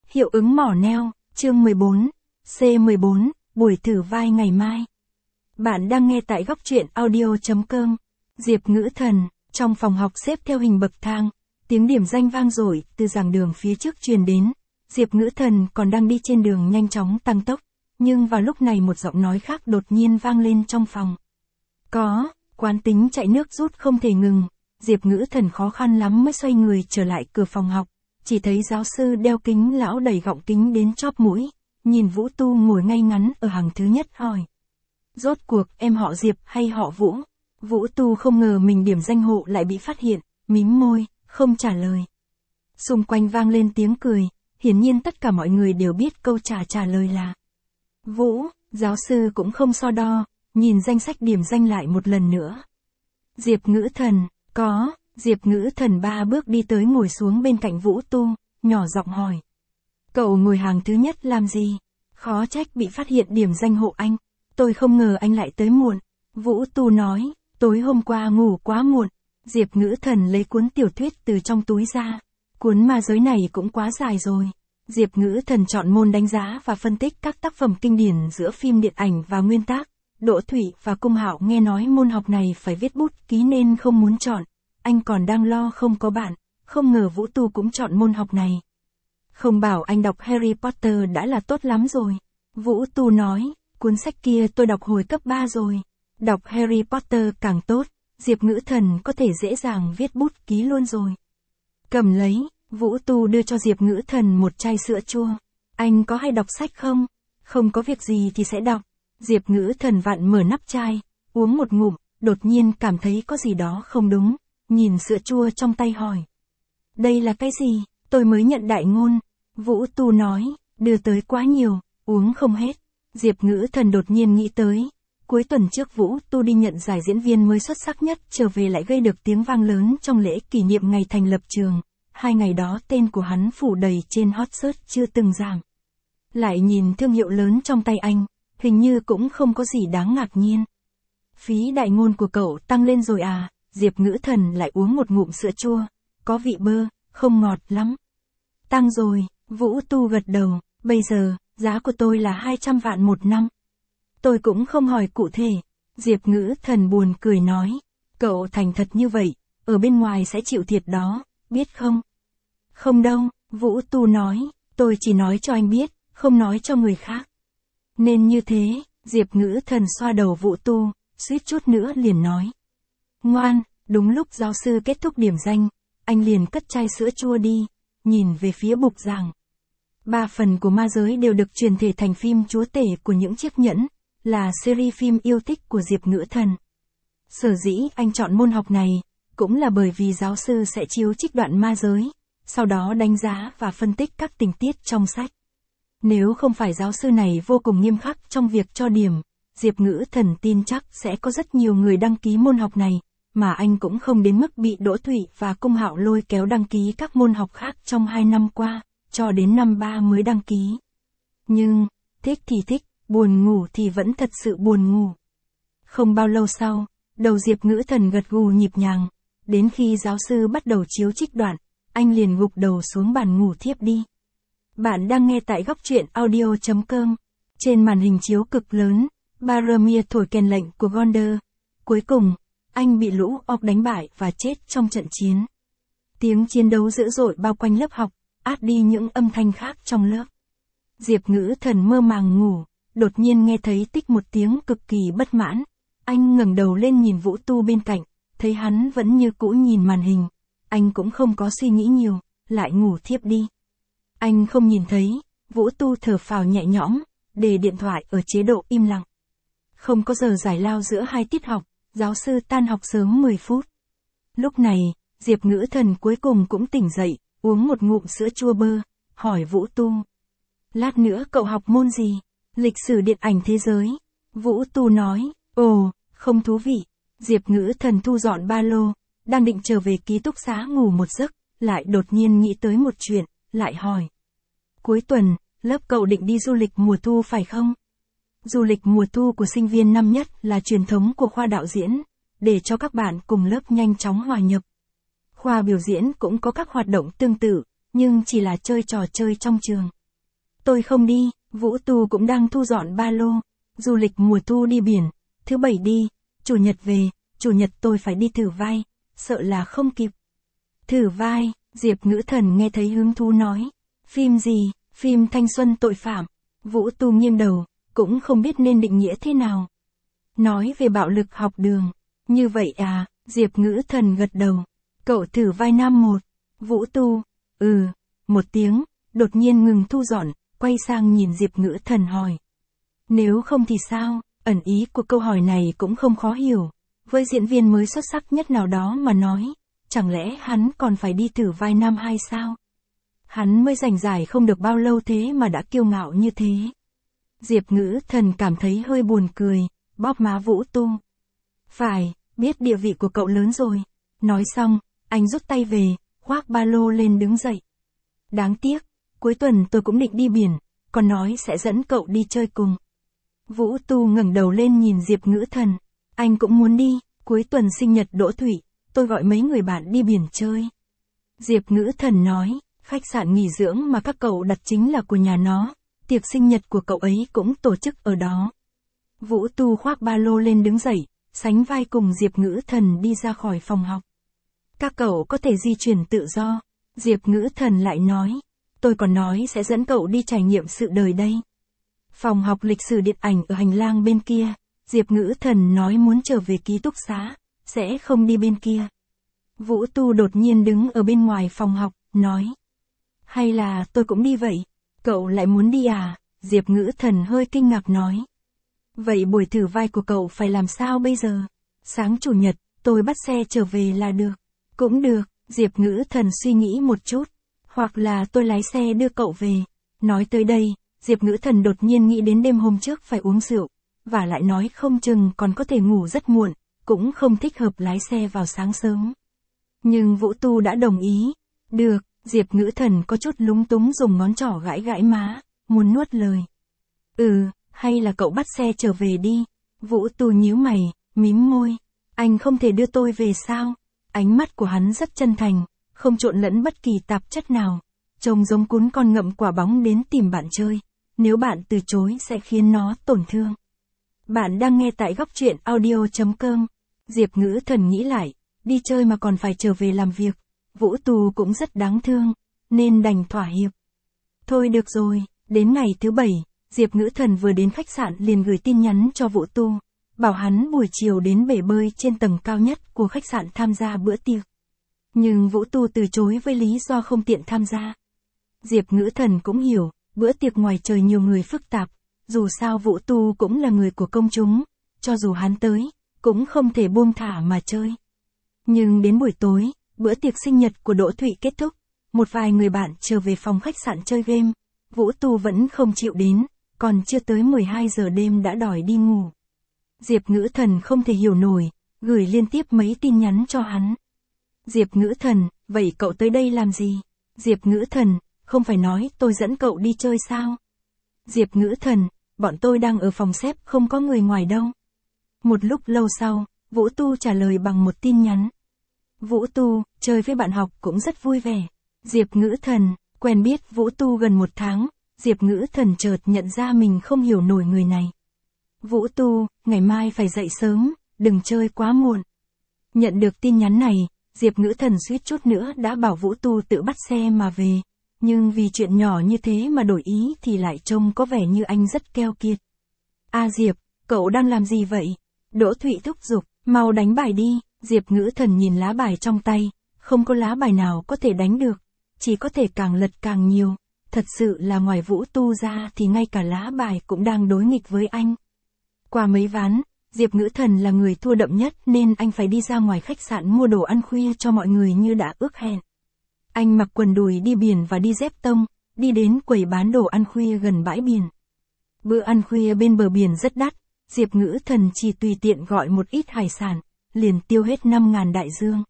Hiệu ứng mỏ neo, chương 14, C14, buổi thử vai ngày mai. Bạn đang nghe tại góc truyện audio.com. Diệp Ngữ Thần, trong phòng học xếp theo hình bậc thang, tiếng điểm danh vang dội từ giảng đường phía trước truyền đến. Diệp Ngữ Thần còn đang đi trên đường nhanh chóng tăng tốc, nhưng vào lúc này một giọng nói khác đột nhiên vang lên trong phòng. Quán tính chạy nước rút không thể ngừng. Diệp Ngữ Thần khó khăn lắm mới xoay người trở lại cửa phòng học, chỉ thấy giáo sư đeo kính lão đẩy gọng kính đến chóp mũi, nhìn Vũ Tu ngồi ngay ngắn ở hàng thứ nhất hỏi. Rốt cuộc em họ Diệp hay họ Vũ? Vũ Tu không ngờ mình điểm danh hộ lại bị phát hiện, mím môi, không trả lời. Xung quanh vang lên tiếng cười, hiển nhiên tất cả mọi người đều biết câu trả lời là Vũ. Giáo sư cũng không so đo, nhìn danh sách điểm danh lại một lần nữa. Diệp Ngữ Thần, Diệp Ngữ Thần 3 bước đi tới ngồi xuống bên cạnh Vũ Tu, nhỏ giọng hỏi. Cậu ngồi hàng thứ nhất làm gì? Khó trách bị phát hiện điểm danh hộ anh. Tôi không ngờ anh lại tới muộn. Vũ Tu nói, tối hôm qua ngủ quá muộn. Diệp Ngữ Thần lấy cuốn tiểu thuyết từ trong túi ra. Cuốn ma giới này cũng quá dài rồi. Diệp Ngữ Thần chọn môn đánh giá và phân tích các tác phẩm kinh điển giữa phim điện ảnh và nguyên tác. Đỗ Thủy và Cung Hạo nghe nói môn học này phải viết bút ký nên không muốn chọn. Anh còn đang lo không có bạn, không ngờ Vũ Tu cũng chọn môn học này. Không bảo anh đọc Harry Potter đã là tốt lắm rồi. Vũ Tu nói, cuốn sách kia tôi đọc hồi cấp 3 rồi. Đọc Harry Potter càng tốt, Diệp Ngữ Thần có thể dễ dàng viết bút ký luôn rồi. Cầm lấy, Vũ Tu đưa cho Diệp Ngữ Thần một chai sữa chua. Anh có hay đọc sách không? Không có việc gì thì sẽ đọc. Diệp Ngữ Thần vặn mở nắp chai, uống một ngụm, đột nhiên cảm thấy có gì đó không đúng, nhìn sữa chua trong tay hỏi. Đây là cái gì? Tôi mới nhận đại ngôn. Vũ Tu nói, đưa tới quá nhiều, uống không hết. Diệp Ngữ Thần đột nhiên nghĩ tới. Cuối tuần trước Vũ Tu đi nhận giải diễn viên mới xuất sắc nhất trở về lại gây được tiếng vang lớn trong lễ kỷ niệm ngày thành lập trường. 2 ngày đó tên của hắn phủ đầy trên hot search chưa từng giảm. Lại nhìn thương hiệu lớn trong tay anh, hình như cũng không có gì đáng ngạc nhiên. Phí đại ngôn của cậu tăng lên rồi à? Diệp Ngữ Thần lại uống một ngụm sữa chua. Có vị bơ, không ngọt lắm. Tăng rồi, Vũ Tu gật đầu. Bây giờ, giá của tôi là 200 vạn một năm. Tôi cũng không hỏi cụ thể. Diệp Ngữ Thần buồn cười nói. Cậu thành thật như vậy, ở bên ngoài sẽ chịu thiệt đó, biết không? Không đâu, Vũ Tu nói. Tôi chỉ nói cho anh biết, không nói cho người khác. Nên như thế, Diệp Ngữ Thần xoa đầu Vũ Tu, suýt chút nữa liền nói. Ngoan, đúng lúc giáo sư kết thúc điểm danh, anh liền cất chai sữa chua đi, nhìn về phía bục giảng. 3 phần của ma giới đều được truyền thể thành phim Chúa Tể của những chiếc nhẫn, là series phim yêu thích của Diệp Ngữ Thần. Sở dĩ anh chọn môn học này, cũng là bởi vì giáo sư sẽ chiếu trích đoạn ma giới, sau đó đánh giá và phân tích các tình tiết trong sách. Nếu không phải giáo sư này vô cùng nghiêm khắc trong việc cho điểm, Diệp Ngữ Thần tin chắc sẽ có rất nhiều người đăng ký môn học này, mà anh cũng không đến mức bị Đỗ Thủy và Cung Hạo lôi kéo đăng ký các môn học khác trong 2 năm qua, cho đến năm 3 mới đăng ký. Nhưng, thích thì thích, buồn ngủ thì vẫn thật sự buồn ngủ. Không bao lâu sau, đầu Diệp Ngữ Thần gật gù nhịp nhàng, đến khi giáo sư bắt đầu chiếu trích đoạn, anh liền gục đầu xuống bàn ngủ thiếp đi. Bạn đang nghe tại góc truyện audio.com. Trên màn hình chiếu cực lớn, Boromir thổi kèn lệnh của Gondor. Cuối cùng, anh bị lũ orc đánh bại và chết trong trận chiến. Tiếng chiến đấu dữ dội bao quanh lớp học, át đi những âm thanh khác trong lớp. Diệp Ngữ Thần mơ màng ngủ, đột nhiên nghe thấy tích một tiếng cực kỳ bất mãn. Anh ngẩng đầu lên nhìn Vũ Tu bên cạnh, thấy hắn vẫn như cũ nhìn màn hình. Anh cũng không có suy nghĩ nhiều, lại ngủ thiếp đi. Anh không nhìn thấy, Vũ Tu thở phào nhẹ nhõm, để điện thoại ở chế độ im lặng. Không có giờ giải lao giữa 2 tiết học, giáo sư tan học sớm 10 phút. Lúc này, Diệp Ngữ Thần cuối cùng cũng tỉnh dậy, uống một ngụm sữa chua bơ, hỏi Vũ Tu. Lát nữa cậu học môn gì? Lịch sử điện ảnh thế giới. Vũ Tu nói, ồ, không thú vị. Diệp Ngữ Thần thu dọn ba lô, đang định trở về ký túc xá ngủ một giấc, lại đột nhiên nghĩ tới một chuyện, lại hỏi. Cuối tuần, lớp cậu định đi du lịch mùa thu phải không? Du lịch mùa thu của sinh viên năm nhất là truyền thống của khoa đạo diễn, để cho các bạn cùng lớp nhanh chóng hòa nhập. Khoa biểu diễn cũng có các hoạt động tương tự, nhưng chỉ là chơi trò chơi trong trường. Tôi không đi, Vũ Tu cũng đang thu dọn ba lô. Du lịch mùa thu đi biển, thứ bảy đi, chủ nhật về, chủ nhật tôi phải đi thử vai, sợ là không kịp. Thử vai, Diệp Ngữ Thần nghe thấy hứng thú nói. Phim gì, phim thanh xuân tội phạm. Vũ Tu nghiêng đầu, cũng không biết nên định nghĩa thế nào. Nói về bạo lực học đường. Như vậy à, Diệp Ngữ Thần gật đầu. Cậu thử vai nam một. Vũ Tu, một tiếng, đột nhiên ngừng thu dọn, quay sang nhìn Diệp Ngữ Thần hỏi. Nếu không thì sao? Ẩn ý của câu hỏi này cũng không khó hiểu. Với diễn viên mới xuất sắc nhất nào đó mà nói, chẳng lẽ hắn còn phải đi thử vai nam hay sao? Hắn mới giành giải không được bao lâu thế mà đã kiêu ngạo như thế. Diệp Ngữ Thần cảm thấy hơi buồn cười, bóp má Vũ Tu. Phải, biết địa vị của cậu lớn rồi. Nói xong, anh rút tay về, khoác ba lô lên đứng dậy. Đáng tiếc, cuối tuần tôi cũng định đi biển, còn nói sẽ dẫn cậu đi chơi cùng. Vũ Tu ngẩng đầu lên nhìn Diệp Ngữ Thần. Anh cũng muốn đi, cuối tuần sinh nhật Đỗ Thụy, tôi gọi mấy người bạn đi biển chơi. Diệp Ngữ Thần nói, khách sạn nghỉ dưỡng mà các cậu đặt chính là của nhà nó, tiệc sinh nhật của cậu ấy cũng tổ chức ở đó. Vũ Tu khoác ba lô lên đứng dậy, sánh vai cùng Diệp Ngữ Thần đi ra khỏi phòng học. Các cậu có thể di chuyển tự do. Diệp Ngữ Thần lại nói, tôi còn nói sẽ dẫn cậu đi trải nghiệm sự đời đây. Phòng học lịch sử điện ảnh ở hành lang bên kia, Diệp Ngữ Thần nói muốn trở về ký túc xá, sẽ không đi bên kia. Vũ Tu đột nhiên đứng ở bên ngoài phòng học, nói. Hay là tôi cũng đi vậy? Cậu lại muốn đi à? Diệp Ngữ Thần hơi kinh ngạc nói. Vậy buổi thử vai của cậu phải làm sao bây giờ? Sáng chủ nhật, tôi bắt xe trở về là được. Cũng được, Diệp Ngữ Thần suy nghĩ một chút. Hoặc là tôi lái xe đưa cậu về. Nói tới đây, Diệp Ngữ Thần đột nhiên nghĩ đến đêm hôm trước phải uống rượu. Và lại nói không chừng còn có thể ngủ rất muộn, cũng không thích hợp lái xe vào sáng sớm. Nhưng Vũ Tu đã đồng ý. Được, Diệp Ngữ Thần có chút lúng túng dùng ngón trỏ gãi gãi má, muốn nuốt lời. Hay là cậu bắt xe trở về đi. Vũ Tu nhíu mày, mím môi. Anh không thể đưa tôi về sao? Ánh mắt của hắn rất chân thành, không trộn lẫn bất kỳ tạp chất nào. Trông giống cún con ngậm quả bóng đến tìm bạn chơi. Nếu bạn từ chối sẽ khiến nó tổn thương. Bạn đang nghe tại góc truyện audio.com. Diệp Ngữ Thần nghĩ lại, đi chơi mà còn phải trở về làm việc. Vũ Tu cũng rất đáng thương, nên đành thỏa hiệp. Thôi được rồi, đến ngày thứ bảy, Diệp Ngữ Thần vừa đến khách sạn liền gửi tin nhắn cho Vũ Tu, bảo hắn buổi chiều đến bể bơi trên tầng cao nhất của khách sạn tham gia bữa tiệc. Nhưng Vũ Tu từ chối với lý do không tiện tham gia. Diệp Ngữ Thần cũng hiểu, bữa tiệc ngoài trời nhiều người phức tạp, dù sao Vũ Tu cũng là người của công chúng, cho dù hắn tới, cũng không thể buông thả mà chơi. Nhưng đến buổi tối, bữa tiệc sinh nhật của Đỗ Thụy kết thúc, một vài người bạn trở về phòng khách sạn chơi game, Vũ Tu vẫn không chịu đến, còn chưa tới 12 giờ đêm đã đòi đi ngủ. Diệp Ngữ Thần không thể hiểu nổi, gửi liên tiếp mấy tin nhắn cho hắn. Diệp Ngữ Thần, vậy cậu tới đây làm gì? Diệp Ngữ Thần, không phải nói tôi dẫn cậu đi chơi sao? Diệp Ngữ Thần, bọn tôi đang ở phòng xếp không có người ngoài đâu. Một lúc lâu sau, Vũ Tu trả lời bằng một tin nhắn. Vũ Tu, chơi với bạn học cũng rất vui vẻ. Diệp Ngữ Thần, quen biết Vũ Tu gần 1 tháng, Diệp Ngữ Thần chợt nhận ra mình không hiểu nổi người này. Vũ Tu, ngày mai phải dậy sớm, đừng chơi quá muộn. Nhận được tin nhắn này, Diệp Ngữ Thần suýt chút nữa đã bảo Vũ Tu tự bắt xe mà về. Nhưng vì chuyện nhỏ như thế mà đổi ý thì lại trông có vẻ như anh rất keo kiệt. Diệp, cậu đang làm gì vậy? Đỗ Thụy thúc giục, mau đánh bài đi. Diệp Ngữ Thần nhìn lá bài trong tay, không có lá bài nào có thể đánh được, chỉ có thể càng lật càng nhiều. Thật sự là ngoài Vũ Tu ra thì ngay cả lá bài cũng đang đối nghịch với anh. Qua mấy ván, Diệp Ngữ Thần là người thua đậm nhất nên anh phải đi ra ngoài khách sạn mua đồ ăn khuya cho mọi người như đã ước hẹn. Anh mặc quần đùi đi biển và đi dép tông, đi đến quầy bán đồ ăn khuya gần bãi biển. Bữa ăn khuya bên bờ biển rất đắt, Diệp Ngữ Thần chỉ tùy tiện gọi một ít hải sản, liền tiêu hết 5.000 đại dương.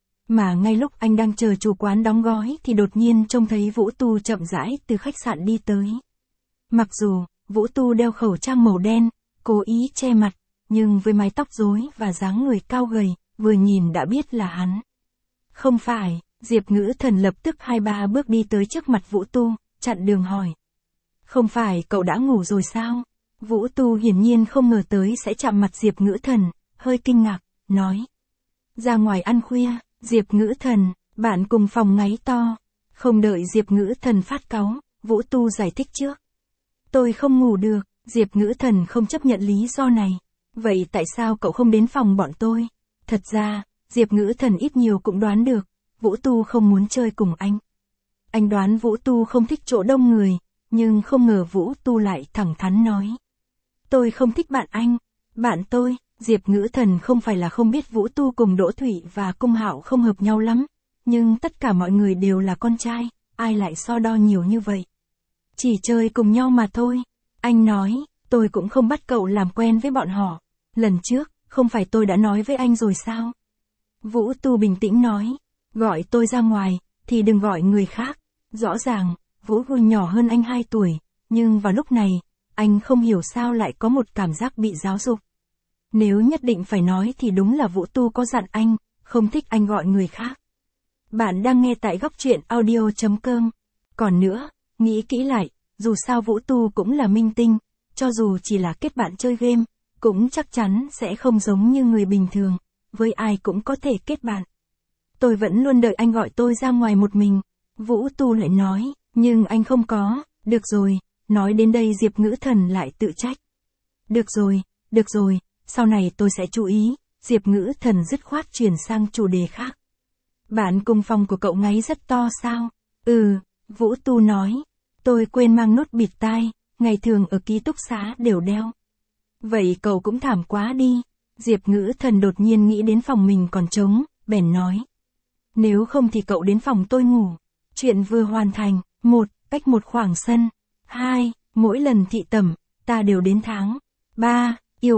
Mà ngay lúc anh đang chờ chủ quán đóng gói thì đột nhiên trông thấy Vũ Tu chậm rãi từ khách sạn đi tới. Mặc dù, Vũ Tu đeo khẩu trang màu đen, cố ý che mặt, nhưng với mái tóc rối và dáng người cao gầy, vừa nhìn đã biết là hắn. Không phải, Diệp Ngữ Thần lập tức 2-3 bước đi tới trước mặt Vũ Tu, chặn đường hỏi. Không phải cậu đã ngủ rồi sao? Vũ Tu hiển nhiên không ngờ tới sẽ chạm mặt Diệp Ngữ Thần, hơi kinh ngạc, nói. Ra ngoài ăn khuya, Diệp Ngữ Thần, bạn cùng phòng ngáy to. Không đợi Diệp Ngữ Thần phát cáu, Vũ Tu giải thích trước. Tôi không ngủ được, Diệp Ngữ Thần không chấp nhận lý do này. Vậy tại sao cậu không đến phòng bọn tôi? Thật ra, Diệp Ngữ Thần ít nhiều cũng đoán được, Vũ Tu không muốn chơi cùng anh. Anh đoán Vũ Tu không thích chỗ đông người, nhưng không ngờ Vũ Tu lại thẳng thắn nói. Tôi không thích bạn anh, bạn tôi. Diệp Ngữ Thần không phải là không biết Vũ Tu cùng Đỗ Thủy và Cung Hạo không hợp nhau lắm, nhưng tất cả mọi người đều là con trai, ai lại so đo nhiều như vậy. Chỉ chơi cùng nhau mà thôi. Anh nói, tôi cũng không bắt cậu làm quen với bọn họ. Lần trước, không phải tôi đã nói với anh rồi sao? Vũ Tu bình tĩnh nói, gọi tôi ra ngoài, thì đừng gọi người khác. Rõ ràng, Vũ Tu nhỏ hơn anh 2 tuổi, nhưng vào lúc này, anh không hiểu sao lại có một cảm giác bị giáo dục. Nếu nhất định phải nói thì đúng là Vũ Tu có dặn anh, không thích anh gọi người khác. Bạn đang nghe tại góc truyện audio.com. Còn nữa, nghĩ kỹ lại, dù sao Vũ Tu cũng là minh tinh, cho dù chỉ là kết bạn chơi game, cũng chắc chắn sẽ không giống như người bình thường, với ai cũng có thể kết bạn. Tôi vẫn luôn đợi anh gọi tôi ra ngoài một mình, Vũ Tu lại nói, nhưng anh không có, được rồi, nói đến đây Diệp Ngữ Thần lại tự trách. Được rồi, sau này tôi sẽ chú ý, Diệp Ngữ Thần dứt khoát chuyển sang chủ đề khác. Bạn cùng phòng của cậu ngáy rất to sao? Vũ Tu nói, tôi quên mang nốt bịt tai, ngày thường ở ký túc xá đều đeo. Vậy cậu cũng thảm quá đi. Diệp Ngữ Thần đột nhiên nghĩ đến phòng mình còn trống, bèn nói. Nếu không thì cậu đến phòng tôi ngủ. Chuyện vừa hoàn thành, 1, cách một khoảng sân. 2, mỗi lần thị tẩm, ta đều đến tháng. 3, yêu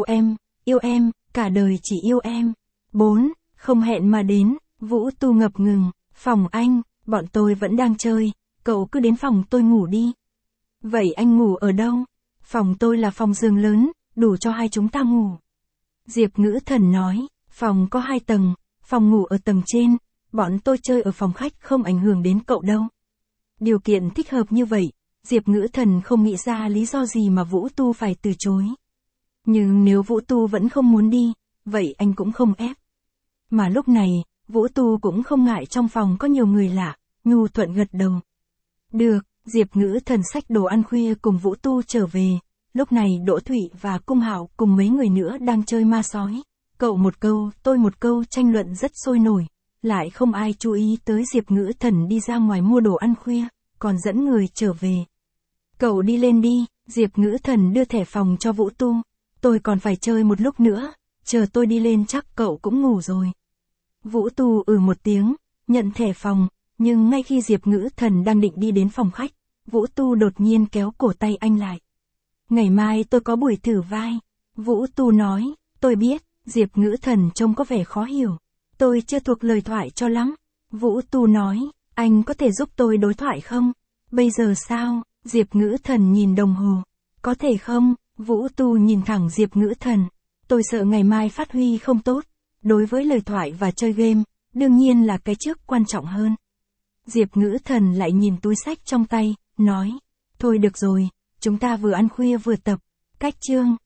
em, cả đời chỉ yêu em. 4, không hẹn mà đến, Vũ Tu ngập ngừng, phòng anh, bọn tôi vẫn đang chơi, cậu cứ đến phòng tôi ngủ đi. Vậy anh ngủ ở đâu? Phòng tôi là phòng giường lớn, đủ cho hai chúng ta ngủ. Diệp Ngữ Thần nói, phòng có 2 tầng, phòng ngủ ở tầng trên, bọn tôi chơi ở phòng khách không ảnh hưởng đến cậu đâu. Điều kiện thích hợp như vậy, Diệp Ngữ Thần không nghĩ ra lý do gì mà Vũ Tu phải từ chối. Nhưng nếu Vũ Tu vẫn không muốn đi, vậy anh cũng không ép. Mà lúc này, Vũ Tu cũng không ngại trong phòng có nhiều người lạ, nhu thuận gật đầu. Được, Diệp Ngữ Thần xách đồ ăn khuya cùng Vũ Tu trở về. Lúc này Đỗ Thủy và Cung Hạo cùng mấy người nữa đang chơi ma sói. Cậu một câu, tôi một câu tranh luận rất sôi nổi. Lại không ai chú ý tới Diệp Ngữ Thần đi ra ngoài mua đồ ăn khuya, còn dẫn người trở về. Cậu đi lên đi, Diệp Ngữ Thần đưa thẻ phòng cho Vũ Tu. Tôi còn phải chơi một lúc nữa, chờ tôi đi lên chắc cậu cũng ngủ rồi. Vũ Tu một tiếng, nhận thẻ phòng, nhưng ngay khi Diệp Ngữ Thần đang định đi đến phòng khách, Vũ Tu đột nhiên kéo cổ tay anh lại. Ngày mai tôi có buổi thử vai. Vũ Tu nói, tôi biết. Diệp Ngữ Thần trông có vẻ khó hiểu. Tôi chưa thuộc lời thoại cho lắm. Vũ Tu nói, anh có thể giúp tôi đối thoại không? Bây giờ sao? Diệp Ngữ Thần nhìn đồng hồ. Có thể không? Vũ Tu nhìn thẳng Diệp Ngữ Thần. Tôi sợ ngày mai phát huy không tốt. Đối với lời thoại và chơi game, đương nhiên là cái trước quan trọng hơn. Diệp Ngữ Thần lại nhìn túi sách trong tay, nói, thôi được rồi, chúng ta vừa ăn khuya vừa tập, cách chương.